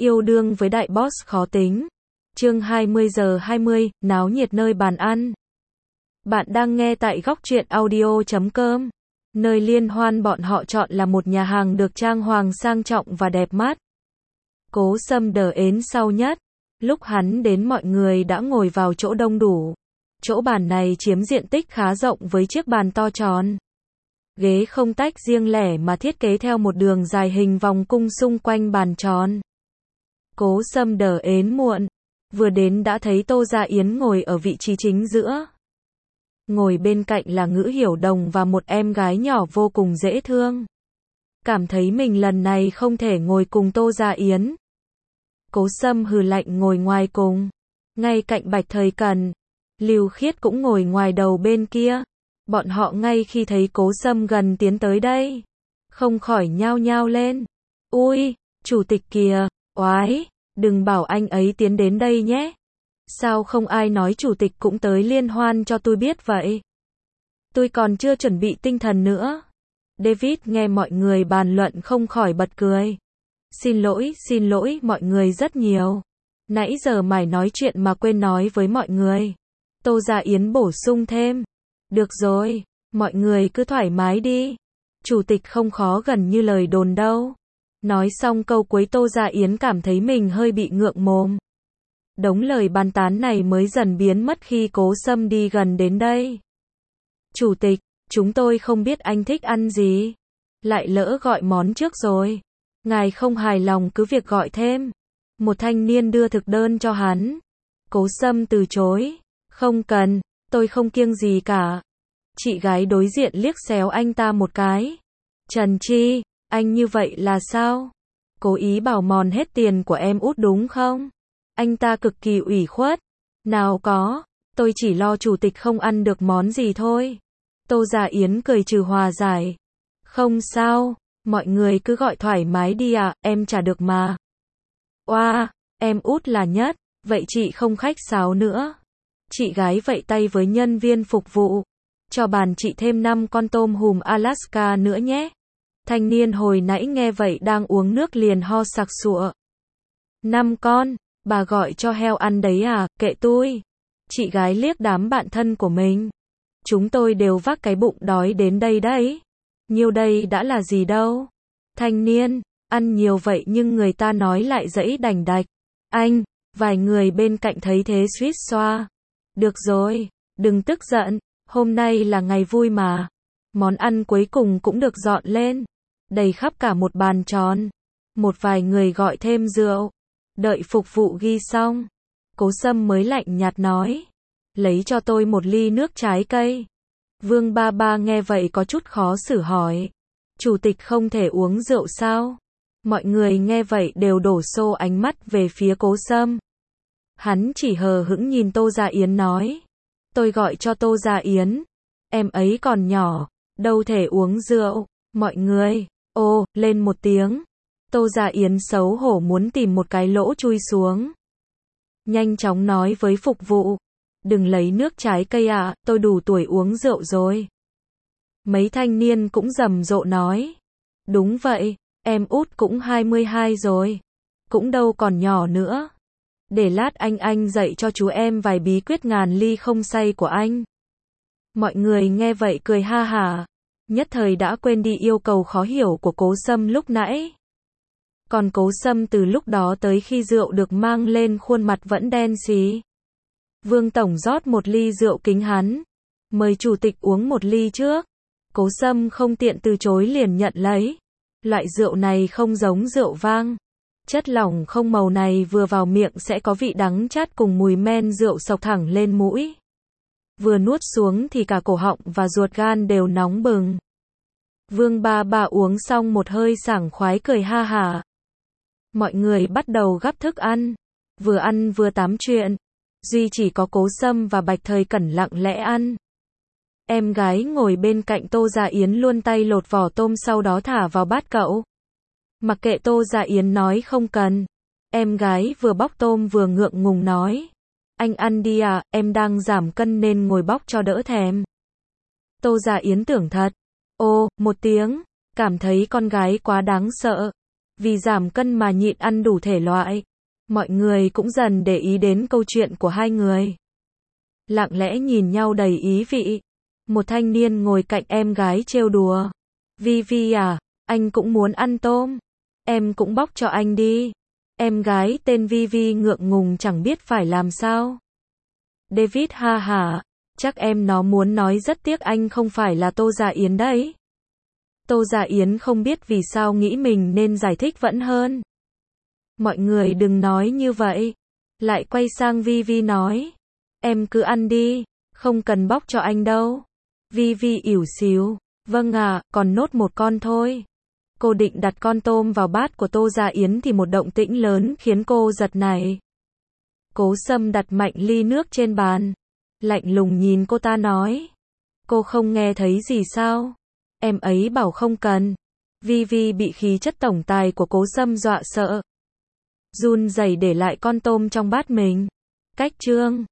Yêu đương với đại boss khó tính. Chương 20:20, náo nhiệt nơi bàn ăn. Bạn đang nghe tại góc truyện audio.com. Nơi liên hoan bọn họ chọn là một nhà hàng được trang hoàng sang trọng và đẹp mắt. Cố Sâm đờ ến sau nhất. Lúc hắn đến mọi người đã ngồi vào chỗ đông đủ. Chỗ bàn này chiếm diện tích khá rộng với chiếc bàn to tròn. Ghế không tách riêng lẻ mà thiết kế theo một đường dài hình vòng cung xung quanh bàn tròn. Cố Sâm đờ ến muộn. Vừa đến đã thấy Tô Gia Yến ngồi ở vị trí chính giữa. Ngồi bên cạnh là Ngữ Hiểu Đồng và một em gái nhỏ vô cùng dễ thương. Cảm thấy mình lần này không thể ngồi cùng Tô Gia Yến. Cố Sâm hừ lạnh ngồi ngoài cùng. Ngay cạnh Bạch Thời Cần. Lưu Khiết cũng ngồi ngoài đầu bên kia. Bọn họ ngay khi thấy Cố Sâm gần tiến tới đây, không khỏi nhao nhao lên. Ui, chủ tịch kìa, oái, đừng bảo anh ấy tiến đến đây nhé. Sao không ai nói chủ tịch cũng tới liên hoan cho tôi biết vậy? Tôi còn chưa chuẩn bị tinh thần nữa. David nghe mọi người bàn luận không khỏi bật cười. Xin lỗi mọi người rất nhiều. Nãy giờ mải nói chuyện mà quên nói với mọi người. Tô Gia Yến bổ sung thêm. Được rồi, mọi người cứ thoải mái đi. Chủ tịch không khó gần như lời đồn đâu. Nói xong câu cuối Tô Gia Yến cảm thấy mình hơi bị ngượng mồm. Đống lời bàn tán này mới dần biến mất khi Cố Sâm đi gần đến đây. Chủ tịch, chúng tôi không biết anh thích ăn gì. Lại lỡ gọi món trước rồi. Ngài không hài lòng cứ việc gọi thêm. Một thanh niên đưa thực đơn cho hắn. Cố Sâm từ chối. Không cần, tôi không kiêng gì cả. Chị gái đối diện liếc xéo anh ta một cái. Trần Chi, anh như vậy là sao? Cố ý bảo mòn hết tiền của em út đúng không? Anh ta cực kỳ ủy khuất. Nào có, tôi chỉ lo chủ tịch không ăn được món gì thôi. Tô Gia Yến cười trừ hòa giải. Không sao, mọi người cứ gọi thoải mái đi ạ, em trả được mà. Oa, em út là nhất, vậy chị không khách sáo nữa. Chị gái vẫy tay với nhân viên phục vụ. Cho bàn chị thêm 5 con tôm hùm Alaska nữa nhé. Thanh niên hồi nãy nghe vậy đang uống nước liền ho sặc sụa. 5 con, bà gọi cho heo ăn đấy à, kệ tôi. Chị gái liếc đám bạn thân của mình. Chúng tôi đều vác cái bụng đói đến đây đấy. Nhiêu đây đã là gì đâu. Thanh niên, ăn nhiều vậy nhưng người ta nói lại dẫy đành đạch. Anh, vài người bên cạnh thấy thế suýt xoa. Được rồi, đừng tức giận, hôm nay là ngày vui mà. Món ăn cuối cùng cũng được dọn lên, đầy khắp cả một bàn tròn. Một vài người gọi thêm rượu. Đợi phục vụ ghi xong, Cố Sâm mới lạnh nhạt nói. Lấy cho tôi một ly nước trái cây. Vương Ba Ba nghe vậy có chút khó xử hỏi. Chủ tịch không thể uống rượu sao? Mọi người nghe vậy đều đổ xô ánh mắt về phía Cố Sâm. Hắn chỉ hờ hững nhìn Tô Gia Yến nói. Tôi gọi cho Tô Gia Yến. Em ấy còn nhỏ, đâu thể uống rượu. Mọi người, ô, lên một tiếng. Tô Gia Yến xấu hổ muốn tìm một cái lỗ chui xuống. Nhanh chóng nói với phục vụ. Đừng lấy nước trái cây ạ, tôi đủ tuổi uống rượu rồi. Mấy thanh niên cũng rầm rộ nói. Đúng vậy, em út cũng 22 rồi. Cũng đâu còn nhỏ nữa. Để lát anh dạy cho chú em vài bí quyết ngàn ly không say của anh. Mọi người nghe vậy cười ha hả. Nhất thời đã quên đi yêu cầu khó hiểu của Cố Sâm lúc nãy. Còn Cố Sâm từ lúc đó tới khi rượu được mang lên khuôn mặt vẫn đen xí. Vương Tổng rót một ly rượu kính hắn. Mời chủ tịch uống một ly trước. Cố Sâm không tiện từ chối liền nhận lấy. Loại rượu này không giống rượu vang. Chất lỏng không màu này vừa vào miệng sẽ có vị đắng chát cùng mùi men rượu xộc thẳng lên mũi. Vừa nuốt xuống thì cả cổ họng và ruột gan đều nóng bừng. Vương Ba Ba uống xong một hơi sảng khoái cười ha hả. Mọi người bắt đầu gắp thức ăn vừa tám chuyện. Duy chỉ có Cố Sâm và Bạch Thời Cẩn lặng lẽ ăn. Em gái ngồi bên cạnh Tô Gia Yến luôn tay lột vỏ tôm sau đó thả vào bát cậu. Mặc kệ Tô Gia Yến nói không cần. Em gái vừa bóc tôm vừa ngượng ngùng nói. Anh ăn đi à, em đang giảm cân nên ngồi bóc cho đỡ thèm. Tô Gia Yến tưởng thật. Ô, một tiếng, cảm thấy con gái quá đáng sợ. vì giảm cân mà nhịn ăn đủ thể loại. Mọi người cũng dần để ý đến câu chuyện của hai người. Lặng lẽ nhìn nhau đầy ý vị. Một thanh niên ngồi cạnh em gái trêu đùa. Vi à, anh cũng muốn ăn tôm. Em cũng bóc cho anh đi. Em gái tên Vi ngượng ngùng chẳng biết phải làm sao. David ha hả, chắc em nó muốn nói rất tiếc anh không phải là Tô Dạ Yến đấy. Tô Dạ Yến không biết vì sao nghĩ mình nên giải thích vẫn hơn. Mọi người đừng nói như vậy. Lại quay sang Vi nói. Em cứ ăn đi, không cần bóc cho anh đâu. Vi ỉu xìu. Vâng ạ, còn nốt một con thôi. Cô định đặt con tôm vào bát của Tô Dạ Yến thì một động tĩnh lớn khiến cô giật nảy. Cố Sâm đặt mạnh ly nước trên bàn. Lạnh lùng nhìn cô ta nói. Cô không nghe thấy gì sao? Em ấy bảo không cần. Vi bị khí chất tổng tài của Cố Sâm dọa sợ. Run rẩy để lại con tôm trong bát mình. Cách chương